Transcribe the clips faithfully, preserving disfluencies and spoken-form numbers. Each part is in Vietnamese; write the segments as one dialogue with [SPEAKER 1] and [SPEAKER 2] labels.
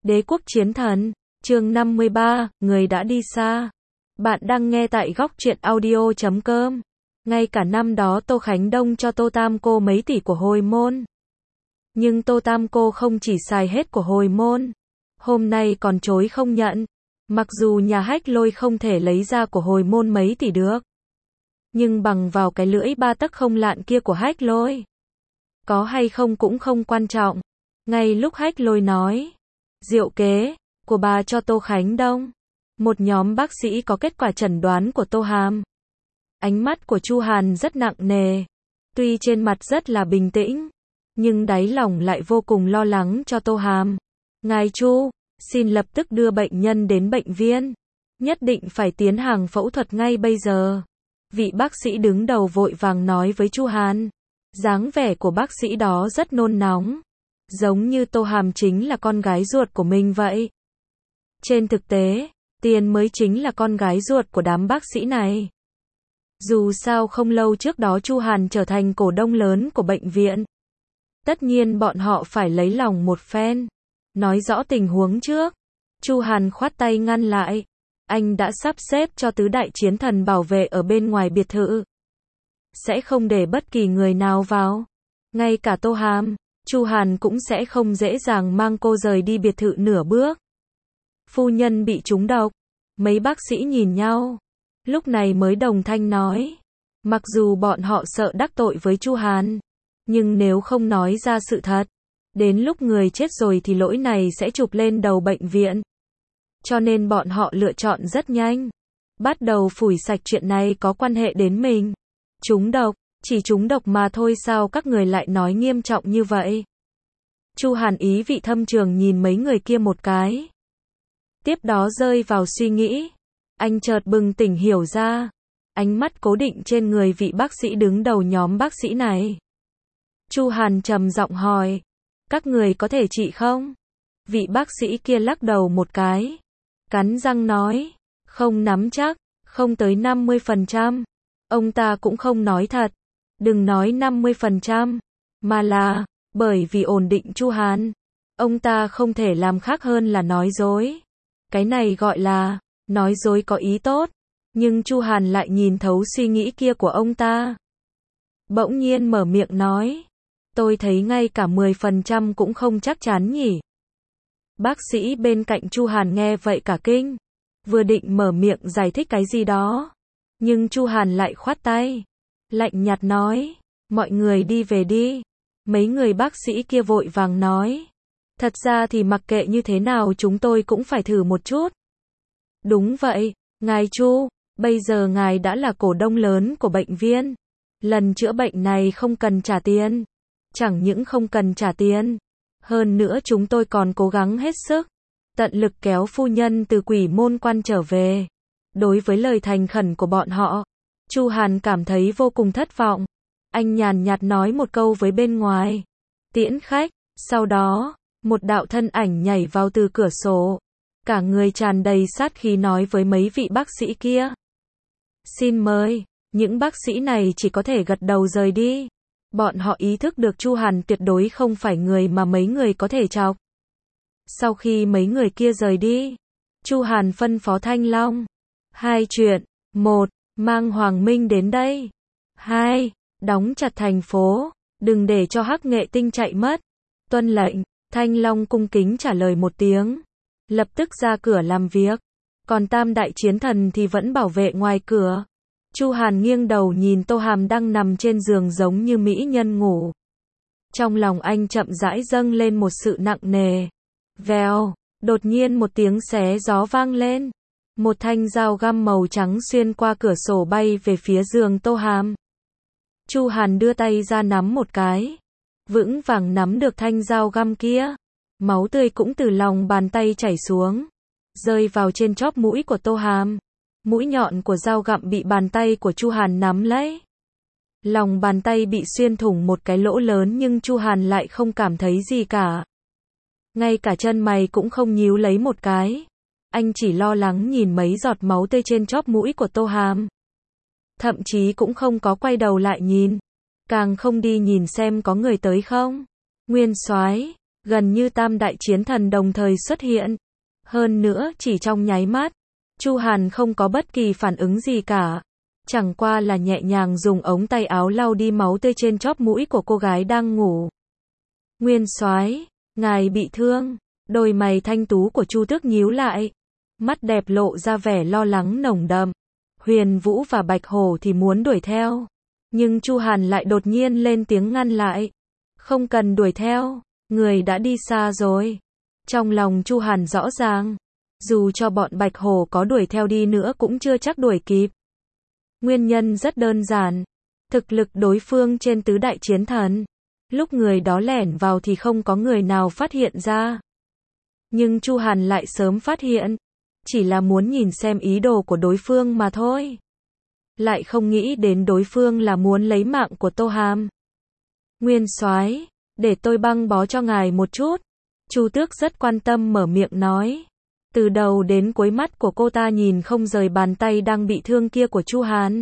[SPEAKER 1] Đế quốc chiến thần, chương năm mươi ba, người đã đi xa. Bạn đang nghe tại góc truyện audio chấm com. Ngay cả năm đó Tô Khánh Đông cho Tô Tam Cô mấy tỷ của hồi môn. Nhưng Tô Tam Cô không chỉ xài hết của hồi môn, hôm nay còn chối không nhận. Mặc dù nhà Hách Lôi không thể lấy ra của hồi môn mấy tỷ được, nhưng bằng vào cái lưỡi ba tấc không lạn kia của Hách Lôi, có hay không cũng không quan trọng. Ngay lúc Hách Lôi nói diệu kế của bà cho Tô Khánh Đông, một nhóm bác sĩ có kết quả chẩn đoán của Tô Hàm. Ánh mắt của Chu Hàn rất nặng nề, tuy trên mặt rất là bình tĩnh, nhưng đáy lòng lại vô cùng lo lắng cho Tô Hàm. Ngài Chu, xin lập tức đưa bệnh nhân đến bệnh viện, nhất định phải tiến hành phẫu thuật ngay bây giờ. Vị bác sĩ đứng đầu vội vàng nói với Chu Hàn. Dáng vẻ của bác sĩ đó rất nôn nóng, giống như Tô Hàm chính là con gái ruột của mình vậy. Trên thực tế, Tiền mới chính là con gái ruột của đám bác sĩ này. Dù sao không lâu trước đó Chu Hàn trở thành cổ đông lớn của bệnh viện, tất nhiên bọn họ phải lấy lòng một phen. Nói rõ tình huống trước. Chu Hàn khoát tay ngăn lại. Anh đã sắp xếp cho tứ đại chiến thần bảo vệ ở bên ngoài biệt thự, sẽ không để bất kỳ người nào vào. Ngay cả Tô Hàm, Chu Hàn cũng sẽ không dễ dàng mang cô rời đi biệt thự nửa bước. Phu nhân bị trúng độc. Mấy bác sĩ nhìn nhau, lúc này mới đồng thanh nói. Mặc dù bọn họ sợ đắc tội với Chu Hàn, nhưng nếu không nói ra sự thật, đến lúc người chết rồi thì lỗi này sẽ chụp lên đầu bệnh viện. Cho nên bọn họ lựa chọn rất nhanh, bắt đầu phủi sạch chuyện này có quan hệ đến mình. Trúng độc, chỉ trúng độc mà thôi, sao các người lại nói nghiêm trọng như vậy? Chu Hàn ý vị thâm trường nhìn mấy người kia một cái, tiếp đó rơi vào suy nghĩ. Anh chợt bừng tỉnh hiểu ra, ánh mắt cố định trên người vị bác sĩ đứng đầu nhóm bác sĩ này. Chu Hàn trầm giọng hỏi, các người có thể trị không? Vị bác sĩ kia lắc đầu một cái, cắn răng nói, không nắm chắc, không tới năm mươi phần trăm. Ông ta cũng không nói thật, đừng nói năm mươi phần trăm, mà là, bởi vì ổn định Chu Hàn, ông ta không thể làm khác hơn là nói dối. Cái này gọi là, nói dối có ý tốt, nhưng Chu Hàn lại nhìn thấu suy nghĩ kia của ông ta. Bỗng nhiên mở miệng nói, tôi thấy ngay cả mười phần trăm cũng không chắc chắn nhỉ. Bác sĩ bên cạnh Chu Hàn nghe vậy cả kinh, vừa định mở miệng giải thích cái gì đó, nhưng Chu Hàn lại khoát tay, lạnh nhạt nói, mọi người đi về đi. Mấy người bác sĩ kia vội vàng nói, thật ra thì mặc kệ như thế nào chúng tôi cũng phải thử một chút. Đúng vậy, ngài Chu, bây giờ ngài đã là cổ đông lớn của bệnh viện. Lần chữa bệnh này không cần trả tiền. Chẳng những không cần trả tiền, hơn nữa chúng tôi còn cố gắng hết sức, tận lực kéo phu nhân từ quỷ môn quan trở về. Đối với lời thành khẩn của bọn họ, Chu Hàn cảm thấy vô cùng thất vọng. Anh nhàn nhạt nói một câu với bên ngoài, tiễn khách. Sau đó, một đạo thân ảnh nhảy vào từ cửa sổ, cả người tràn đầy sát khí nói với mấy vị bác sĩ kia, xin mời. Những bác sĩ này chỉ có thể gật đầu rời đi. Bọn họ ý thức được Chu Hàn tuyệt đối không phải người mà mấy người có thể chọc. Sau khi mấy người kia rời đi, Chu Hàn phân phó Thanh Long hai chuyện. Một, mang Hoàng Minh đến đây. Hai, đóng chặt thành phố, đừng để cho Hắc Nghệ Tinh chạy mất. Tuân lệnh. Thanh Long cung kính trả lời một tiếng, lập tức ra cửa làm việc. Còn tam đại chiến thần thì vẫn bảo vệ ngoài cửa. Chu Hàn nghiêng đầu nhìn Tô Hàm đang nằm trên giường giống như mỹ nhân ngủ. Trong lòng anh chậm rãi dâng lên một sự nặng nề. Vèo, đột nhiên một tiếng xé gió vang lên. Một thanh dao găm màu trắng xuyên qua cửa sổ bay về phía giường Tô Hàm. Chu Hàn đưa tay ra nắm một cái, vững vàng nắm được thanh dao găm kia. Máu tươi cũng từ lòng bàn tay chảy xuống, rơi vào trên chóp mũi của Tô Hàm. Mũi nhọn của dao gặm bị bàn tay của Chu Hàn nắm lấy. Lòng bàn tay bị xuyên thủng một cái lỗ lớn nhưng Chu Hàn lại không cảm thấy gì cả. Ngay cả chân mày cũng không nhíu lấy một cái. Anh chỉ lo lắng nhìn mấy giọt máu tươi trên chóp mũi của Tô Hàm. Thậm chí cũng không có quay đầu lại nhìn, càng không đi nhìn xem có người tới không. Nguyên Soái, Gần như tam đại chiến thần đồng thời xuất hiện. Hơn nữa, chỉ trong nháy mắt, Chu Hàn không có bất kỳ phản ứng gì cả. Chẳng qua là nhẹ nhàng dùng ống tay áo lau đi máu tươi trên chóp mũi của cô gái đang ngủ. Nguyên soái, ngài bị thương. Đôi mày thanh tú của Chu Tước nhíu lại. Mắt đẹp lộ ra vẻ lo lắng nồng đậm. Huyền Vũ và Bạch Hổ thì muốn đuổi theo. Nhưng Chu Hàn lại đột nhiên lên tiếng ngăn lại. Không cần đuổi theo, người đã đi xa rồi. Trong lòng Chu Hàn rõ ràng, dù cho bọn Bạch Hổ có đuổi theo đi nữa cũng chưa chắc đuổi kịp. Nguyên nhân rất đơn giản. Thực lực đối phương trên tứ đại chiến thần. Lúc người đó lẻn vào thì không có người nào phát hiện ra. Nhưng Chu Hàn lại sớm phát hiện. Chỉ là muốn nhìn xem ý đồ của đối phương mà thôi. Lại không nghĩ đến đối phương là muốn lấy mạng của Tô Hàm. Nguyên soái, để tôi băng bó cho ngài một chút. Chu Tước rất quan tâm mở miệng nói. Từ đầu đến cuối mắt của cô ta nhìn không rời bàn tay đang bị thương kia của Chu Hàn.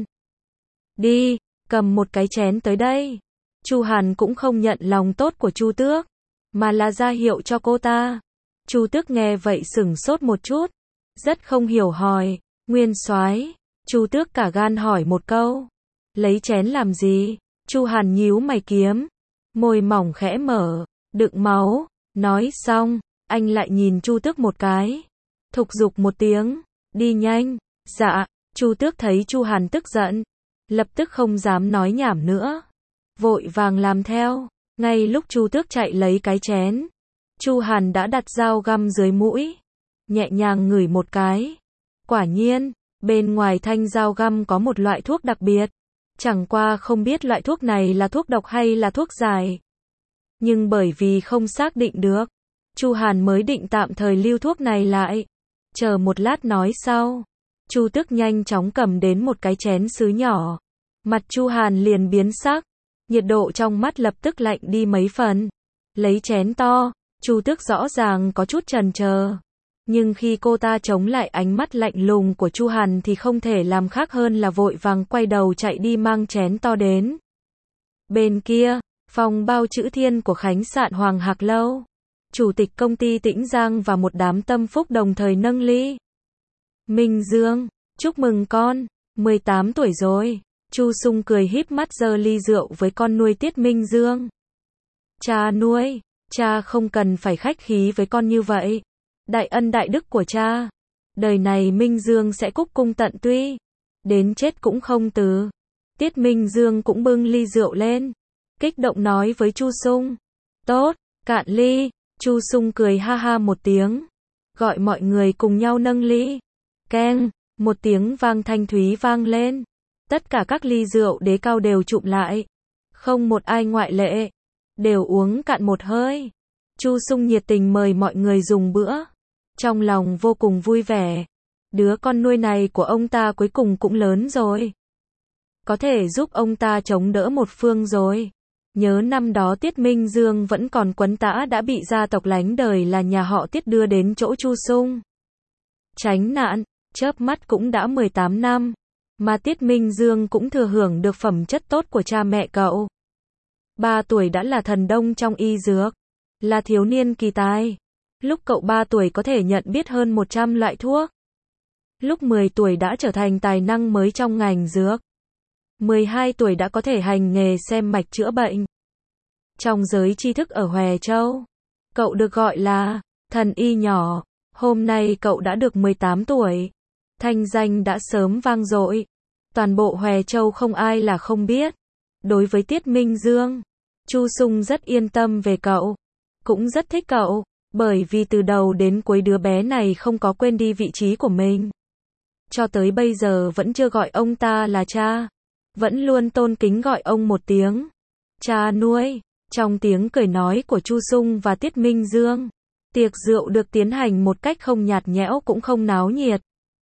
[SPEAKER 1] Đi, cầm một cái chén tới đây. Chu Hàn cũng không nhận lòng tốt của Chu Tước, mà là ra hiệu cho cô ta. Chu Tước nghe vậy sửng sốt một chút, rất không hiểu hỏi, Nguyên soái. Chu Tước cả gan hỏi một câu, lấy chén làm gì? Chu Hàn nhíu mày kiếm, môi mỏng khẽ mở, đựng máu. Nói xong, anh lại nhìn Chu Tước một cái, thúc giục một tiếng, đi nhanh. Dạ. Chu Tước thấy Chu Hàn tức giận, lập tức không dám nói nhảm nữa, vội vàng làm theo. Ngay lúc Chu Tước chạy lấy cái chén, Chu Hàn đã đặt dao găm dưới mũi, nhẹ nhàng ngửi một cái. Quả nhiên, bên ngoài thanh dao găm có một loại thuốc đặc biệt, chẳng qua không biết loại thuốc này là thuốc độc hay là thuốc giải. Nhưng bởi vì không xác định được, Chu Hàn mới định tạm thời lưu thuốc này lại, chờ một lát nói sau. Chu Tước nhanh chóng cầm đến một cái chén sứ nhỏ, mặt Chu Hàn liền biến sắc, nhiệt độ trong mắt lập tức lạnh đi mấy phần. Lấy chén to, Chu Tước rõ ràng có chút chần chờ, nhưng khi cô ta chống lại ánh mắt lạnh lùng của Chu Hàn thì không thể làm khác hơn là vội vàng quay đầu chạy đi mang chén to đến. Bên kia, phòng bao chữ thiên của khách sạn Hoàng Hạc Lâu, chủ tịch công ty Tĩnh Giang và một đám tâm phúc đồng thời nâng ly. Minh Dương, chúc mừng con, mười tám tuổi rồi. Chu Sung cười híp mắt giơ ly rượu với con nuôi Tiết Minh Dương. Cha nuôi, cha không cần phải khách khí với con như vậy. Đại ân đại đức của cha, đời này Minh Dương sẽ cúc cung tận tụy, đến chết cũng không từ. Tiết Minh Dương cũng bưng ly rượu lên, kích động nói với Chu Sung. Tốt, cạn ly. Chu Sung cười ha ha một tiếng, gọi mọi người cùng nhau nâng ly. Keng, một tiếng vang thanh thúy vang lên. Tất cả các ly rượu đế cao đều chụm lại, không một ai ngoại lệ, đều uống cạn một hơi. Chu Sung nhiệt tình mời mọi người dùng bữa, trong lòng vô cùng vui vẻ. Đứa con nuôi này của ông ta cuối cùng cũng lớn rồi, có thể giúp ông ta chống đỡ một phương rồi. Nhớ năm đó Tiết Minh Dương vẫn còn quấn tã đã bị gia tộc lánh đời là nhà họ Tiết đưa đến chỗ Chu Sung tránh nạn, chớp mắt cũng đã mười tám năm, mà Tiết Minh Dương cũng thừa hưởng được phẩm chất tốt của cha mẹ cậu. ba tuổi đã là thần đông trong y dược, là thiếu niên kỳ tài. Lúc cậu ba tuổi có thể nhận biết hơn một trăm loại thuốc. Lúc mười tuổi đã trở thành tài năng mới trong ngành dược. mười hai tuổi đã có thể hành nghề xem mạch chữa bệnh. Trong giới tri thức ở Hòe Châu, cậu được gọi là thần y nhỏ. Hôm nay cậu đã được mười tám tuổi. Thanh danh đã sớm vang dội. Toàn bộ Hòe Châu không ai là không biết. Đối với Tiết Minh Dương, Chu Sung rất yên tâm về cậu, cũng rất thích cậu, bởi vì từ đầu đến cuối đứa bé này không có quên đi vị trí của mình. Cho tới bây giờ vẫn chưa gọi ông ta là cha, vẫn luôn tôn kính gọi ông một tiếng cha nuôi. Trong tiếng cười nói của Chu Sung và Tiết Minh Dương, tiệc rượu được tiến hành một cách không nhạt nhẽo cũng không náo nhiệt.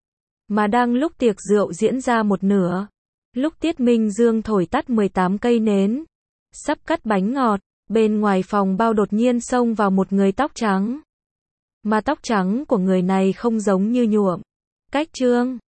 [SPEAKER 1] Mà đang lúc tiệc rượu diễn ra một nửa, lúc Tiết Minh Dương thổi tắt mười tám cây nến, sắp cắt bánh ngọt, bên ngoài phòng bao đột nhiên xông vào một người tóc trắng. Mà tóc trắng của người này không giống như nhuộm, cách trương,